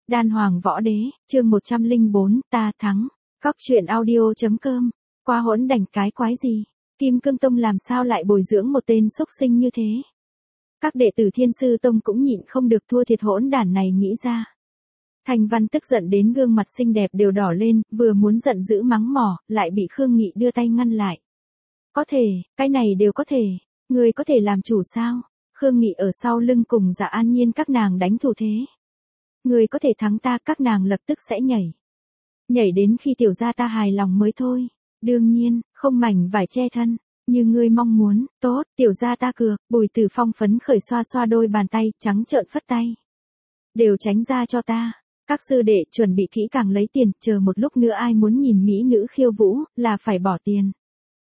Đan Hoàng Võ Đế, chương 104, ta thắng. Cóc truyện audio.com. Qua hỗn đành cái quái gì? Kim Cương Tông làm sao lại bồi dưỡng một tên xúc sinh như thế? Các đệ tử Thiên Sư Tông cũng nhịn không được thua thiệt hỗn đản này nghĩ ra. Thanh Văn tức giận đến gương mặt xinh đẹp đều đỏ lên, vừa muốn giận dữ mắng mỏ, lại bị Khương Nghị đưa tay ngăn lại. Có thể, cái này đều có thể. Người có thể làm chủ sao? Khương Nghị ở sau lưng cùng Dạ An Nhiên các nàng đánh thủ thế. Người có thể thắng ta, các nàng lập tức sẽ nhảy. Nhảy đến khi tiểu gia ta hài lòng mới thôi. Đương nhiên, không mảnh vải che thân. Như ngươi mong muốn, tốt, tiểu gia ta cược. Bùi Tử Phong phấn khởi xoa xoa đôi bàn tay, trắng trợn phất tay. Đều tránh ra cho ta. Các sư đệ chuẩn bị kỹ càng lấy tiền, chờ một lúc nữa ai muốn nhìn mỹ nữ khiêu vũ, là phải bỏ tiền.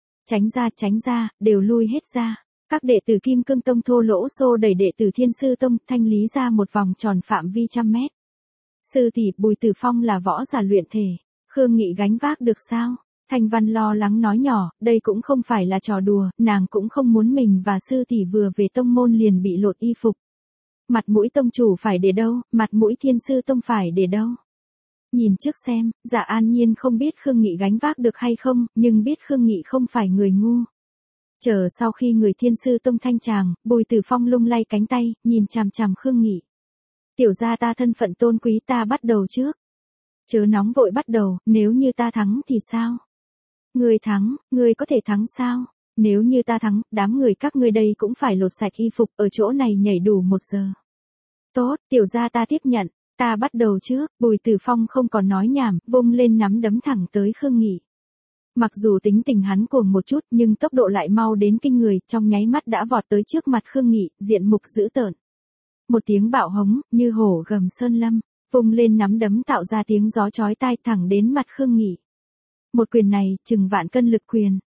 Tránh ra, đều lui hết ra. Các đệ tử Kim Cương Tông thô lỗ xô đẩy đệ tử Thiên Sư Tông thanh lý ra một vòng tròn phạm vi 100 mét. Sư tỷ Bùi Tử Phong là võ giả luyện thể. Khương Nghị gánh vác được sao? Thanh Văn lo lắng nói nhỏ, đây cũng không phải là trò đùa, nàng cũng không muốn mình và sư tỷ vừa về tông môn liền bị lột y phục. Mặt mũi tông chủ phải để đâu, mặt mũi Thiên Sư Tông phải để đâu. Nhìn trước xem, Dạ An Nhiên không biết Khương Nghị gánh vác được hay không, nhưng biết Khương Nghị không phải người ngu. Chờ sau khi người Thiên Sư Tông thanh tràng, Bùi Tử Phong lung lay cánh tay, nhìn chằm chằm Khương Nghị. Tiểu gia ta thân phận tôn quý, ta bắt đầu trước. Chớ nóng vội bắt đầu, nếu như ta thắng thì sao? Người thắng, người có thể thắng sao? Nếu như ta thắng, đám người các ngươi đây cũng phải lột sạch y phục, ở chỗ này nhảy đủ 1 giờ. Tốt, tiểu gia ta tiếp nhận, ta bắt đầu trước. Bùi Tử Phong không còn nói nhảm, vung lên nắm đấm thẳng tới Khương Nghị. Mặc dù tính tình hắn cuồng một chút nhưng tốc độ lại mau đến kinh người, trong nháy mắt đã vọt tới trước mặt Khương Nghị, diện mục dữ tợn. Một tiếng bạo hống, như hổ gầm sơn lâm, vung lên nắm đấm tạo ra tiếng gió chói tai thẳng đến mặt Khương Nghị. Một quyền này, chừng vạn cân lực quyền.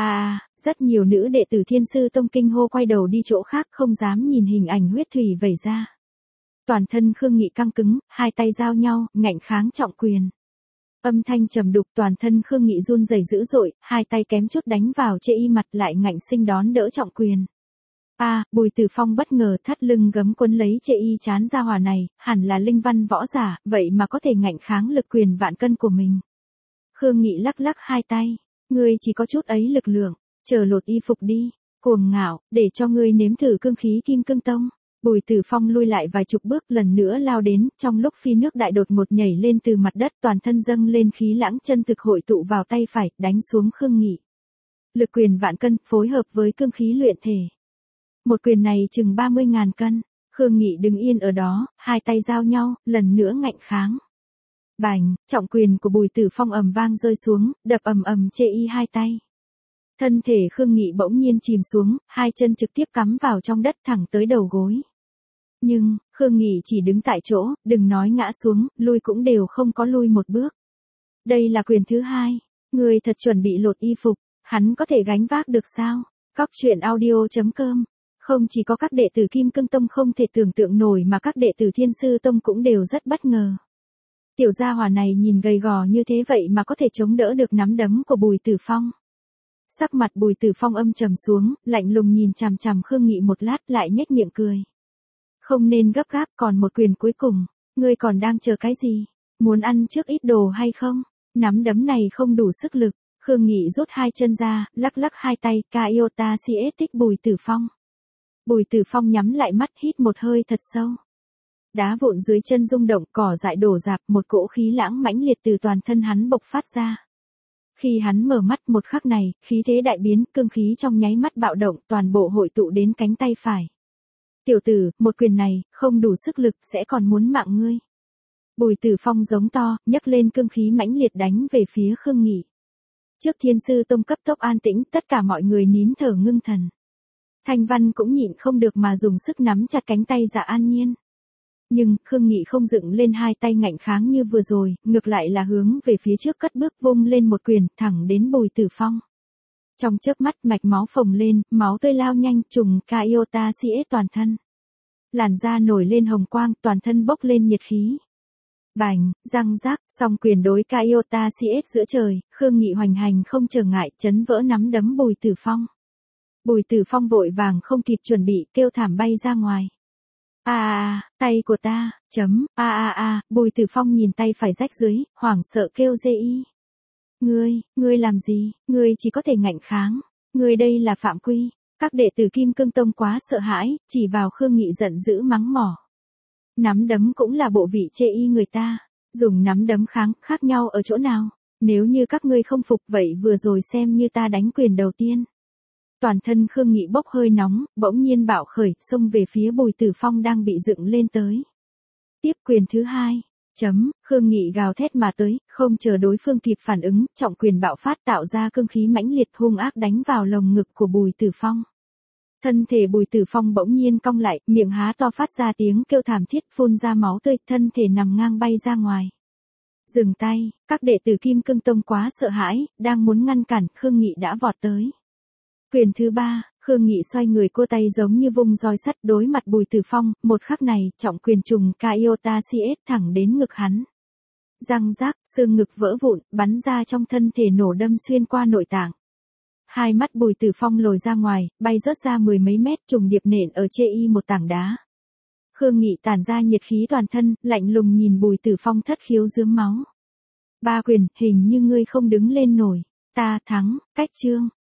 Rất nhiều nữ đệ tử Thiên Sư Tông kinh hô quay đầu đi chỗ khác không dám nhìn hình ảnh huyết thủy vẩy ra. Toàn thân Khương Nghị căng cứng, hai tay giao nhau, ngạnh kháng trọng quyền. Âm thanh trầm đục, toàn thân Khương Nghị run rẩy dữ dội, hai tay kém chút đánh vào chê y mặt lại ngạnh sinh đón đỡ trọng quyền. Bùi Tử Phong bất ngờ thắt lưng gấm quấn lấy chê y chán ra hỏa này, hẳn là linh văn võ giả, vậy mà có thể ngạnh kháng lực quyền vạn cân của mình. Khương Nghị lắc lắc hai tay, ngươi chỉ có chút ấy lực lượng, chờ lột y phục đi, cuồng ngạo, để cho ngươi nếm thử cương khí Kim Cương Tông. Bùi Tử Phong lui lại vài chục bước lần nữa lao đến, trong lúc phi nước đại đột ngột nhảy lên từ mặt đất toàn thân dâng lên khí lãng chân thực hội tụ vào tay phải, đánh xuống Khương Nghị. Lực quyền vạn cân, phối hợp với cương khí luyện thể. Một quyền này chừng 30.000 cân, Khương Nghị đứng yên ở đó, hai tay giao nhau, lần nữa ngạnh kháng. Bành, trọng quyền của Bùi Tử Phong ầm vang rơi xuống, đập ầm ầm chê y hai tay. Thân thể Khương Nghị bỗng nhiên chìm xuống, hai chân trực tiếp cắm vào trong đất thẳng tới đầu gối. Nhưng, Khương Nghị chỉ đứng tại chỗ, đừng nói ngã xuống, lui cũng đều không có lui một bước. Đây là quyền thứ hai, người thật chuẩn bị lột y phục, hắn có thể gánh vác được sao? Cóc truyện audio.com. Không chỉ có các đệ tử Kim Cương Tông không thể tưởng tượng nổi mà các đệ tử Thiên Sư Tông cũng đều rất bất ngờ. Tiểu gia hỏa này nhìn gầy gò như thế vậy mà có thể chống đỡ được nắm đấm của Bùi Tử Phong. Sắc mặt Bùi Tử Phong âm trầm xuống, lạnh lùng nhìn chằm chằm Khương Nghị một lát lại nhếch miệng cười. Không nên gấp gáp, còn một quyền cuối cùng, ngươi còn đang chờ cái gì? Muốn ăn trước ít đồ hay không? Nắm đấm này không đủ sức lực, Khương Nghị rút hai chân ra, lắc lắc hai tay, Kaiota Siết Bùi Tử Phong. Bùi Tử Phong nhắm lại mắt hít một hơi thật sâu. Đá vụn dưới chân rung động, cỏ dại đổ rạp, một cỗ khí lãng mãnh liệt từ toàn thân hắn bộc phát ra. Khi hắn mở mắt một khắc này, khí thế đại biến, cương khí trong nháy mắt bạo động, toàn bộ hội tụ đến cánh tay phải. Tiểu tử, một quyền này, không đủ sức lực, sẽ còn muốn mạng ngươi. Bùi Tử Phong giống to, nhấc lên cương khí mãnh liệt đánh về phía Khương Nghị. Trước Thiên Sư Tông cấp tốc an tĩnh, tất cả mọi người nín thở ngưng thần. Thanh Văn cũng nhịn không được mà dùng sức nắm chặt cánh tay Dạ An Nhiên. Nhưng, Khương Nghị không dựng lên hai tay ngạnh kháng như vừa rồi, ngược lại là hướng về phía trước cất bước vung lên một quyền, thẳng đến Bùi Tử Phong. Trong chớp mắt mạch máu phồng lên, máu tươi lao nhanh, trùng Kaiota Siết toàn thân. Làn da nổi lên hồng quang, toàn thân bốc lên nhiệt khí. Bành, răng rác, song quyền đối Kaiota Siết giữa trời, Khương Nghị hoành hành không trở ngại, chấn vỡ nắm đấm Bùi Tử Phong. Bùi Tử Phong vội vàng không kịp chuẩn bị, kêu thảm bay ra ngoài. Tay của ta, Bùi Tử Phong nhìn tay phải rách dưới, hoảng sợ kêu dê. Ngươi làm gì, ngươi chỉ có thể ngạnh kháng, ngươi đây là phạm quy. Các đệ tử Kim Cương Tông quá sợ hãi, chỉ vào Khương Nghị giận dữ mắng mỏ. Nắm đấm cũng là bộ vị chê y người ta, dùng nắm đấm kháng, khác nhau ở chỗ nào? Nếu như các ngươi không phục vậy vừa rồi xem như ta đánh quyền đầu tiên. Toàn thân Khương Nghị bốc hơi nóng, bỗng nhiên bạo khởi, xông về phía Bùi Tử Phong đang bị dựng lên tới. Tiếp quyền thứ hai. Khương Nghị gào thét mà tới, không chờ đối phương kịp phản ứng, trọng quyền bạo phát tạo ra cương khí mãnh liệt hung ác đánh vào lồng ngực của Bùi Tử Phong. Thân thể Bùi Tử Phong bỗng nhiên cong lại, miệng há to phát ra tiếng kêu thảm thiết phun ra máu tươi, thân thể nằm ngang bay ra ngoài. Dừng tay, các đệ tử Kim Cương Tông quá sợ hãi, đang muốn ngăn cản, Khương Nghị đã vọt tới. Quyền thứ ba, Khương Nghị xoay người cua tay giống như vung roi sắt đối mặt Bùi Tử Phong, một khắc này, trọng quyền trùng Kaiota CS thẳng đến ngực hắn. Răng rác, xương ngực vỡ vụn, bắn ra trong thân thể nổ đâm xuyên qua nội tạng. Hai mắt Bùi Tử Phong lồi ra ngoài, bay rớt ra mười mấy mét trùng điệp nện ở chê y một tảng đá. Khương Nghị tản ra nhiệt khí toàn thân, lạnh lùng nhìn Bùi Tử Phong thất khiếu rướm máu. 3 quyền, hình như ngươi không đứng lên nổi. Ta thắng, cách chương.